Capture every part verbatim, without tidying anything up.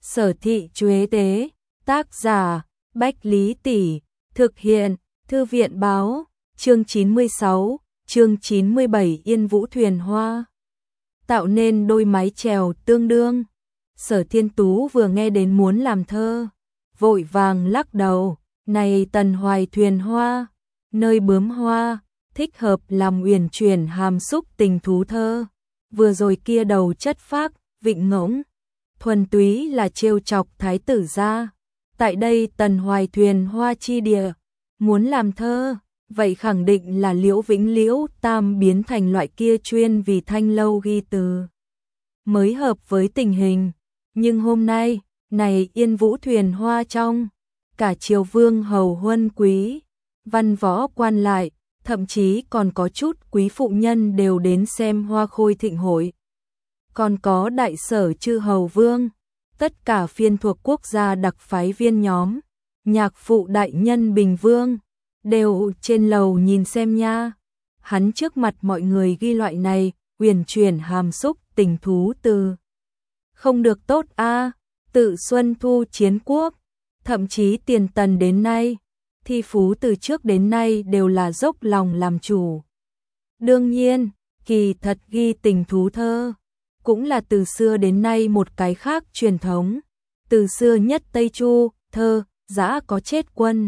Sở thị Chuế Tế, tác giả, Bách Lý Tỷ, thực hiện, Thư viện báo, chương chín mươi sáu, chương chín mươi bảy Yên Vũ Thuyền Hoa. Tạo nên đôi mái chèo tương đương. Sở Thiên Tú vừa nghe đến muốn làm thơ, vội vàng lắc đầu, này Tần Hoài thuyền hoa, nơi bướm hoa, thích hợp làm uyển chuyển hàm xúc tình thú thơ. Vừa rồi kia đầu chất phác, vịnh ngỗng, thuần túy là trêu chọc thái tử gia. Tại đây Tần Hoài thuyền hoa chi địa, muốn làm thơ, vậy khẳng định là Liễu Vĩnh Liễu Tam biến thành loại kia chuyên vì thanh lâu ghi từ, mới hợp với tình hình. Nhưng hôm nay, này Yên Vũ thuyền hoa trong, cả triều vương hầu huân quý, văn võ quan lại, thậm chí còn có chút quý phụ nhân đều đến xem hoa khôi thịnh hội. Còn có đại sở chư hầu vương, tất cả phiên thuộc quốc gia đặc phái viên nhóm, nhạc phụ đại nhân Bình Vương, đều trên lầu nhìn xem nha. Hắn trước mặt mọi người ghi loại này, uyển chuyển hàm xúc tình thú từ. Không được tốt a à, tự Xuân Thu chiến quốc, thậm chí tiền Tần đến nay, thi phú từ trước đến nay đều là dốc lòng làm chủ. Đương nhiên, kỳ thật ghi tình thú thơ, cũng là từ xưa đến nay một cái khác truyền thống. Từ xưa nhất Tây Chu, thơ, dã có chết quân,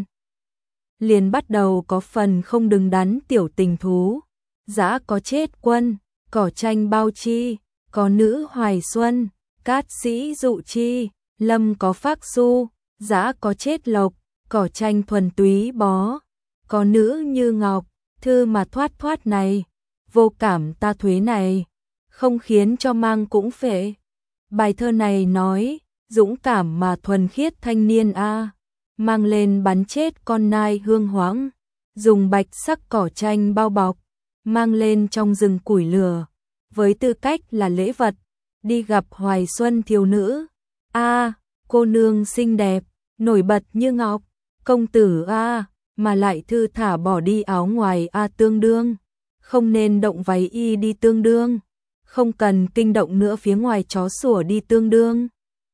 liền bắt đầu có phần không đứng đắn tiểu tình thú. Dã có chết quân, cỏ tranh bao chi, có nữ hoài xuân, cát sĩ dụ chi, lâm có phác su, dã có chết lộc, cỏ tranh thuần túy bó, có nữ như ngọc, thư mà thoát thoát này, vô cảm ta thuế này, không khiến cho mang cũng phệ. Bài thơ này nói, dũng cảm mà thuần khiết thanh niên a, mang lên bắn chết con nai hương hoáng, dùng bạch sắc cỏ tranh bao bọc, mang lên trong rừng củi lửa, với tư cách là lễ vật, đi gặp hoài xuân thiếu nữ. A, cô nương xinh đẹp, nổi bật như ngọc, công tử a, mà lại thư thả bỏ đi áo ngoài a tương đương, không nên động váy y đi tương đương, không cần kinh động nữa phía ngoài chó sủa đi tương đương.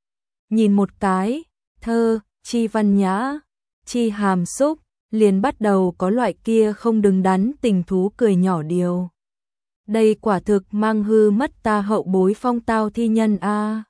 Nhìn một cái, thơ, chi văn nhã, chi hàm xúc, liền bắt đầu có loại kia không đứng đắn tình thú cười nhỏ điều. Đây quả thực mang hư mất ta hậu bối phong tao thi nhân a. À.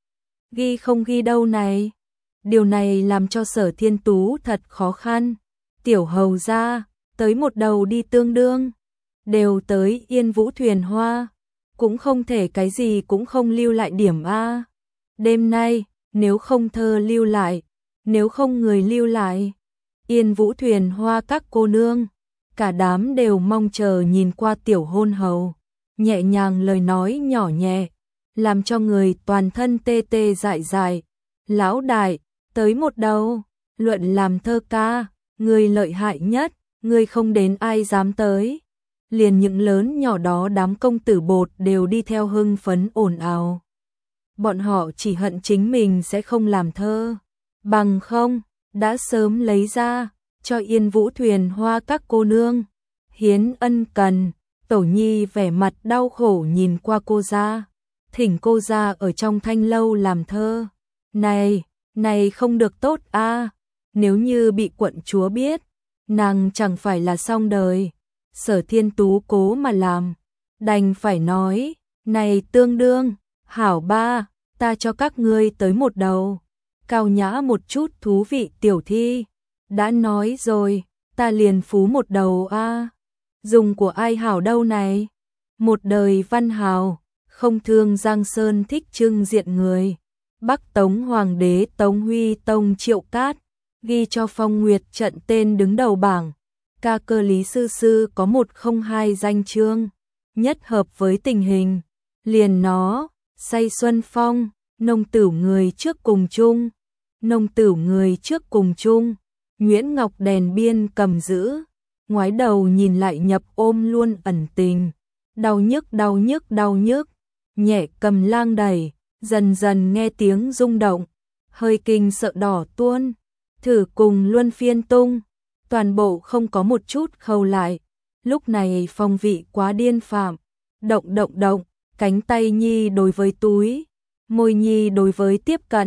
Ghi không ghi đâu này. Điều này làm cho Sở Thiên Tú thật khó khăn. Tiểu hầu gia, tới một đầu đi tương đương, đều tới Yên Vũ thuyền hoa, cũng không thể cái gì cũng không lưu lại điểm a. À. Đêm nay, nếu không thơ lưu lại, nếu không người lưu lại, Yên Vũ thuyền hoa các cô nương, cả đám đều mong chờ nhìn qua tiểu hôn hầu, nhẹ nhàng lời nói nhỏ nhẹ, làm cho người toàn thân tê tê dại dại. Lão đại, tới một đầu, luận làm thơ ca, người lợi hại nhất, người không đến ai dám tới. Liền những lớn nhỏ đó đám công tử bột đều đi theo hưng phấn ồn ào. Bọn họ chỉ hận chính mình sẽ không làm thơ, bằng không, đã sớm lấy ra, cho Yên Vũ thuyền hoa các cô nương. Hiến ân cần, Tổ Nhi vẻ mặt đau khổ nhìn qua cô ra, thỉnh cô ra ở trong thanh lâu làm thơ. Này, này không được tốt a, à, nếu như bị quận chúa biết, nàng chẳng phải là xong đời. Sở Thiên Tú cố mà làm, đành phải nói, này tương đương, hảo ba, ta cho các ngươi tới một đầu, cao nhã một chút thú vị tiểu thi. Đã nói rồi, ta liền phú một đầu a. À. Dùng của ai hảo đâu này? Một đời văn hào, không thương Giang Sơn thích trưng diện người. Bắc Tống Hoàng đế Tống Huy Tông Triệu Cát, ghi cho Phong Nguyệt trận tên đứng đầu bảng. Ca cơ Lý Sư Sư có một không hai danh chương, nhất hợp với tình hình. Liền nó, say xuân phong, nông tử người trước cùng chung. Nông tử người trước cùng chung, Nguyễn Ngọc đèn biên cầm giữ, ngoái đầu nhìn lại nhập ôm luôn ẩn tình, đau nhức đau nhức đau nhức, nhẹ cầm lang đẩy, dần dần nghe tiếng rung động, hơi kinh sợ đỏ tuôn, thử cùng luân phiên tung, toàn bộ không có một chút khâu lại. Lúc này phong vị quá điên phạm, động động động, cánh tay Nhi đối với túi, môi Nhi đối với tiếp cận,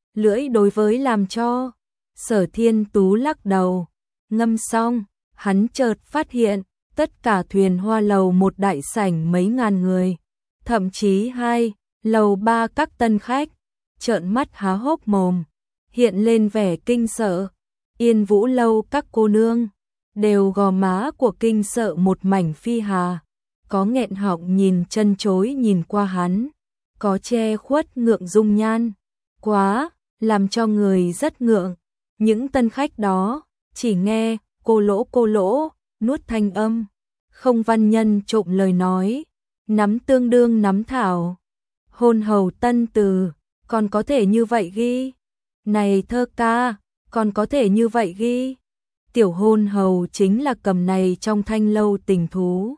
lưỡi đối với làm cho. Sở Thiên Tú lắc đầu, ngâm xong, hắn chợt phát hiện, tất cả thuyền hoa lầu một đại sảnh mấy ngàn người, thậm chí hai, lầu ba các tân khách, trợn mắt há hốc mồm, hiện lên vẻ kinh sợ. Yên Vũ lâu các cô nương, đều gò má của kinh sợ một mảnh phi hà, có nghẹn họng nhìn chân chối nhìn qua hắn, có che khuất ngượng dung nhan, quá, làm cho người rất ngượng. Những tân khách đó, chỉ nghe, cô lỗ cô lỗ, nuốt thanh âm, không văn nhân trộm lời nói, nắm tương đương nắm thảo. Hôn hầu tân từ, còn có thể như vậy ghi. Này thơ ca, còn có thể như vậy ghi. Tiểu hôn hầu chính là cầm này trong thanh lâu tình thú.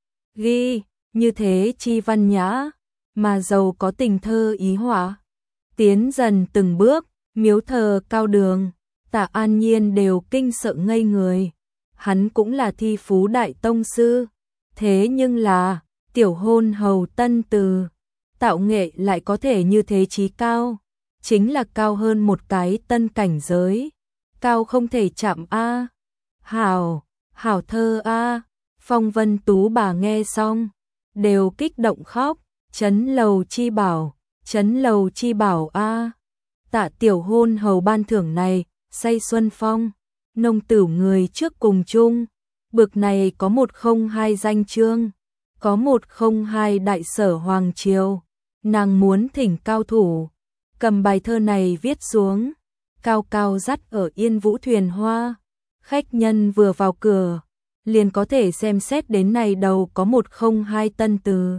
Ghi, như thế chi văn nhã, mà giàu có tình thơ ý họa. Tiến dần từng bước, miếu thờ cao đường, Tạ An Nhiên đều kinh sợ ngây người. Hắn cũng là thi phú đại tông sư, thế nhưng là tiểu hôn hầu tân từ, tạo nghệ lại có thể như thế chí cao, chính là cao hơn một cái tân cảnh giới, cao không thể chạm a. Hảo, hảo thơ a. Phong Vân Tú bà nghe xong, đều kích động khóc, trấn lầu chi bảo, trấn lầu chi bảo a. Tạ tiểu hôn hầu ban thưởng này, say xuân phong, nông tử người trước cùng chung, bực này có một không hai danh chương, có một không hai đại sở hoàng triều, nàng muốn thỉnh cao thủ, cầm bài thơ này viết xuống, cao cao dắt ở Yên Vũ thuyền hoa, khách nhân vừa vào cửa, liền có thể xem xét đến này đầu có một không hai tân từ.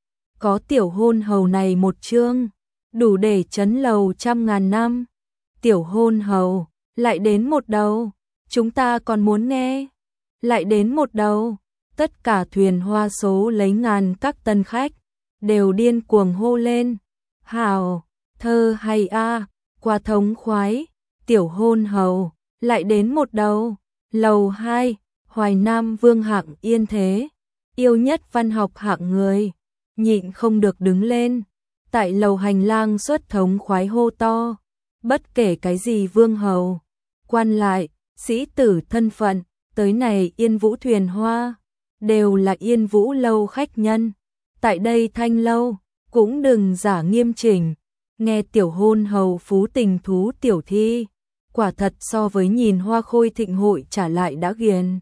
Có tiểu hôn hầu này một chương, đủ để trấn lầu trăm ngàn năm. Tiểu hôn hầu, lại đến một đầu, chúng ta còn muốn nghe. Lại đến một đầu, tất cả thuyền hoa số lấy ngàn các tân khách, đều điên cuồng hô lên. Hào, thơ hay a, qua thống khoái, tiểu hôn hầu, lại đến một đầu. Lầu hai, Hoài Nam Vương hạng yên thế, yêu nhất văn học hạng người, nhịn không được đứng lên, tại lầu hành lang xuất thống khoái hô to, bất kể cái gì vương hầu, quan lại, sĩ tử thân phận, tới này Yên Vũ thuyền hoa, đều là Yên Vũ lâu khách nhân, tại đây thanh lâu, cũng đừng giả nghiêm chỉnh, nghe tiểu hôn hầu phú tình thú tiểu thi, quả thật so với nhìn hoa khôi thịnh hội trả lại đã ghiền.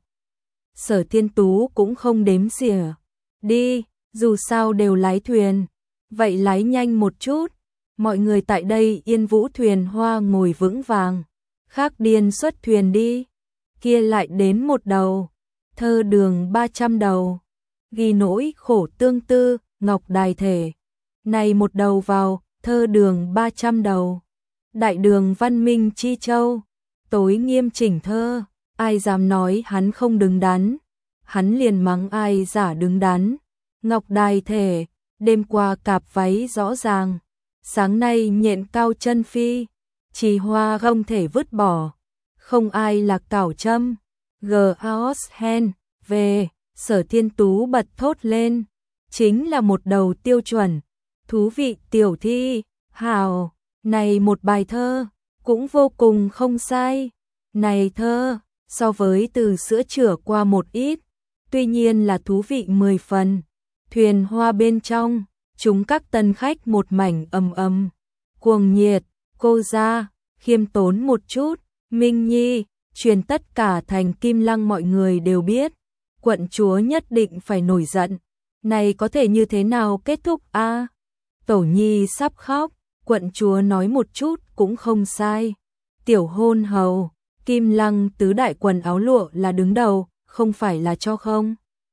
Sở Thiên Tú cũng không đếm xỉa, đi, dù sao đều lái thuyền, vậy lái nhanh một chút, mọi người tại đây Yên Vũ thuyền hoa ngồi vững vàng, khác điên xuất thuyền đi, kia lại đến một đầu, thơ đường ba trăm đầu, ghi nỗi khổ tương tư, ngọc đài thể, này một đầu vào, thơ đường ba trăm đầu, đại đường văn minh chi châu, tối nghiêm chỉnh thơ, ai dám nói hắn không đứng đắn, hắn liền mắng ai giả đứng đắn, ngọc đài thể, đêm qua cạp váy rõ ràng, sáng nay nhện cao chân phi, trì hoa không thể vứt bỏ, không ai là cảo châm, g aos hen, về, Sở Thiên Tú bật thốt lên, chính là một đầu tiêu chuẩn, thú vị tiểu thi, hào, này một bài thơ, cũng vô cùng không sai, này thơ, so với từ sữa chửa qua một ít, tuy nhiên là thú vị mười phần, thuyền hoa bên trong, chúng các tân khách một mảnh ầm ầm, cuồng nhiệt, cô ra, khiêm tốn một chút, Minh Nhi, truyền tất cả thành Kim Lăng mọi người đều biết, quận chúa nhất định phải nổi giận, này có thể như thế nào kết thúc a? À, Tổ Nhi sắp khóc, quận chúa nói một chút cũng không sai, tiểu hôn hầu, Kim Lăng tứ đại quần áo lụa là đứng đầu, không phải là cho không?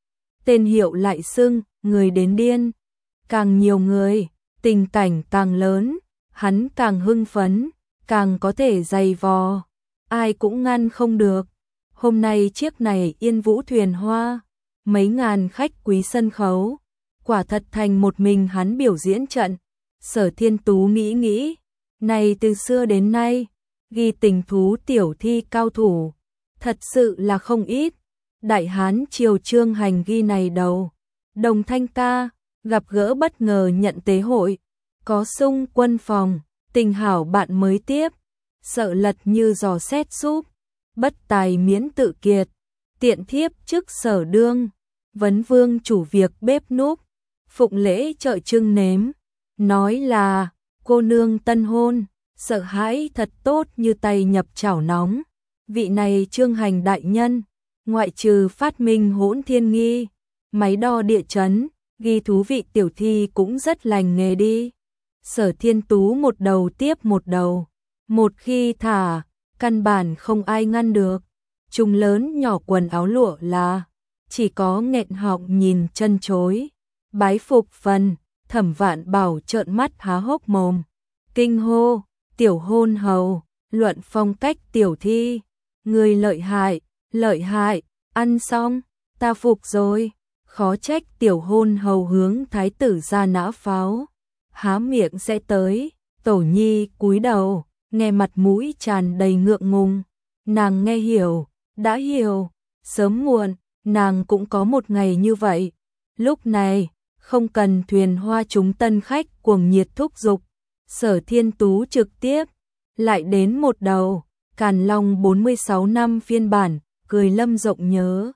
Tên hiệu lại xưng, người đến điên, càng nhiều người, tình cảnh càng lớn, hắn càng hưng phấn, càng có thể dày vò, ai cũng ngăn không được. Hôm nay chiếc này Yên Vũ thuyền hoa, mấy ngàn khách quý sân khấu, quả thật thành một mình hắn biểu diễn trận. Sở Thiên Tú nghĩ nghĩ, này từ xưa đến nay, ghi tình thú tiểu thi cao thủ, thật sự là không ít. Đại Hán triều Trương Hành ghi này đầu, Đồng Thanh ca, gặp gỡ bất ngờ nhận tế hội, có Sung Quân Phòng, Tình hảo bạn mới tiếp, sợ lật như giò xét súp, bất tài miễn tự kiệt, tiện thiếp chức sở đương, vấn vương chủ việc bếp núc, phụng lễ trợ trưng nếm, nói là cô nương tân hôn, sợ hãi thật tốt như tay nhập chảo nóng. Vị này Trương Hành đại nhân, ngoại trừ phát minh hỗn thiên nghi, máy đo địa chấn, ghi thú vị tiểu thi cũng rất lành nghề đi. Sở Thiên Tú một đầu tiếp một đầu, một khi thả, căn bản không ai ngăn được. Trung lớn nhỏ quần áo lụa là, chỉ có nghẹn họng nhìn chân chối. Bái phục phần, Thẩm Vạn Bảo trợn mắt há hốc mồm. Kinh hô, tiểu hôn hầu, luận phong cách tiểu thi. Người lợi hại, lợi hại, ăn xong, ta phục rồi. Khó trách tiểu hôn hầu hướng thái tử ra nã pháo. Há miệng sẽ tới, Tổ Nhi cúi đầu, nghe mặt mũi tràn đầy ngượng ngùng. Nàng nghe hiểu, đã hiểu, sớm muộn, nàng cũng có một ngày như vậy. Lúc này, không cần thuyền hoa chúng tân khách cuồng nhiệt thúc giục, Sở Thiên Tú trực tiếp, lại đến một đầu, Càn Long bốn mươi sáu năm phiên bản, cười lâm rộng nhớ.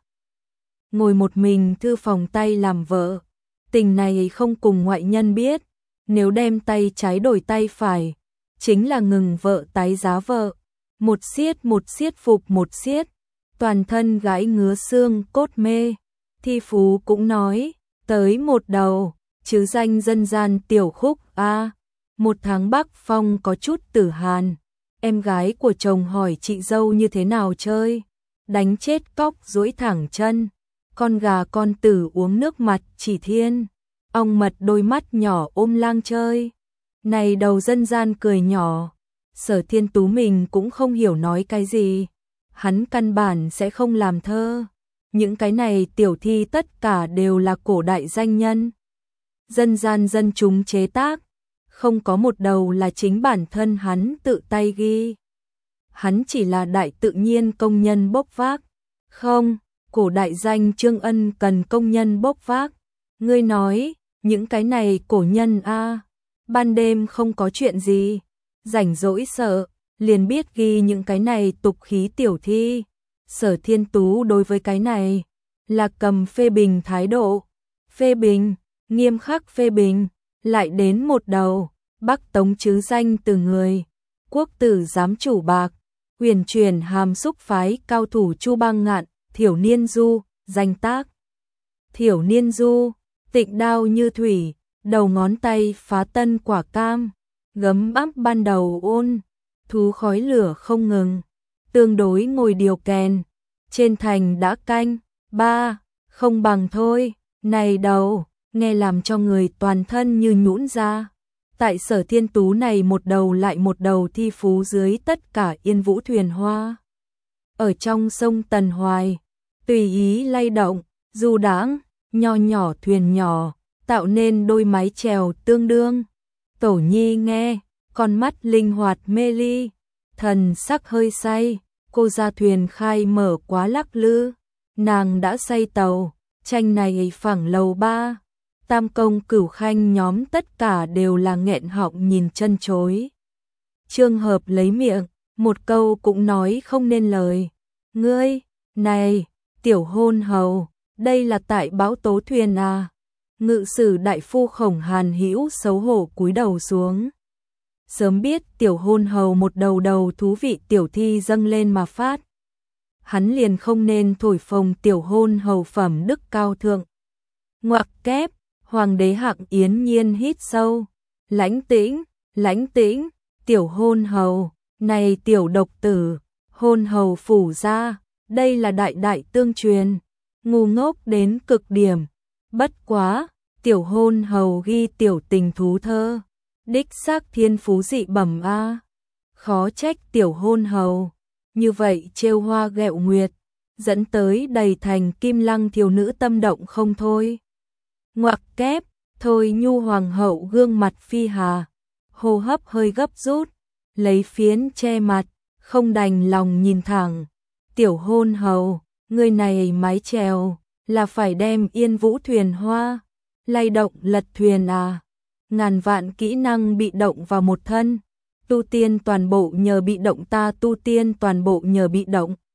Ngồi một mình thư phòng tay làm vợ, tình này không cùng ngoại nhân biết, nếu đem tay trái đổi tay phải, chính là ngừng vợ tái giá vợ, một xiết một xiết phục một xiết, toàn thân gãi ngứa xương cốt mê. Thi Phú cũng nói, tới một đầu, chứ danh dân gian tiểu khúc a à, một tháng Bắc Phong có chút tử hàn, em gái của chồng hỏi chị dâu như thế nào chơi, đánh chết cóc duỗi thẳng chân, con gà con tử uống nước mặt chỉ thiên, ong mật đôi mắt nhỏ ôm lang chơi. Này đầu dân gian cười nhỏ, Sở Thiên Tú mình cũng không hiểu nói cái gì, hắn căn bản sẽ không làm thơ. Những cái này tiểu thi tất cả đều là cổ đại danh nhân, dân gian dân chúng chế tác, không có một đầu là chính bản thân hắn tự tay ghi. Hắn chỉ là đại tự nhiên công nhân bốc vác. Không, cổ đại danh Trương Ân cần công nhân bốc vác. Ngươi nói, những cái này cổ nhân a, ban đêm không có chuyện gì, rảnh rỗi sợ, liền biết ghi những cái này tục khí tiểu thi. Sở Thiên Tú đối với cái này là cầm phê bình thái độ, phê bình, nghiêm khắc phê bình, lại đến một đầu, Bắc Tống chứ danh từ người, quốc tử giám chủ bạc, huyền truyền hàm xúc phái cao thủ Chu Bang Ngạn, Thiểu Niên Du, danh tác. Thiểu Niên Du, tịnh đao như thủy, đầu ngón tay phá tân quả cam, gấm áp ban đầu ôn, thú khói lửa không ngừng. Tương đối ngồi điều kèn, trên thành đã canh, ba, không bằng thôi, này đầu, nghe làm cho người toàn thân như nhũn ra. Tại Sở Thiên Tú này một đầu lại một đầu thi phú dưới tất cả yên vũ thuyền hoa. Ở trong sông Tần Hoài, tùy ý lay động, du đãng, nho nhỏ thuyền nhỏ, tạo nên đôi mái chèo tương đương. Tổ Nhi nghe, con mắt linh hoạt mê ly, thần sắc hơi say, cô ra thuyền khai mở quá lắc lư, nàng đã say tàu, tranh này phẳng lầu ba, tam công cửu khanh nhóm tất cả đều là nghẹn họng nhìn chân chối. Trương Hợp lấy miệng, một câu cũng nói không nên lời. Ngươi, này, tiểu hôn hầu, đây là tại báo tố thuyền à? Ngự sử đại phu Khổng Hàn Hữu xấu hổ cúi đầu xuống. Sớm biết tiểu hôn hầu một đầu đầu thú vị tiểu thi dâng lên mà phát. Hắn liền không nên thổi phồng tiểu hôn hầu phẩm đức cao thượng. Ngoặc kép, hoàng đế Hạng Yến Nhiên hít sâu. Lãnh tĩnh, lãnh tĩnh, tiểu hôn hầu, này tiểu độc tử, hôn hầu phủ ra, đây là đại đại tương truyền. Ngu ngốc đến cực điểm. Bất quá, tiểu hôn hầu ghi tiểu tình thú thơ. Đích xác thiên phú dị bẩm a, khó trách tiểu hôn hầu như vậy trêu hoa ghẹo nguyệt, dẫn tới đầy thành kim lăng thiếu nữ tâm động không thôi. Ngoặc kép, thôi nhu hoàng hậu gương mặt phi hà, hô hấp hơi gấp rút, lấy phiến che mặt, không đành lòng nhìn thẳng. Tiểu hôn hầu, người này mái chèo là phải đem yên vũ thuyền hoa lay động lật thuyền à? Ngàn vạn kỹ năng bị động vào một thân, Tu tiên toàn bộ nhờ bị động, ta tu tiên toàn bộ nhờ bị động.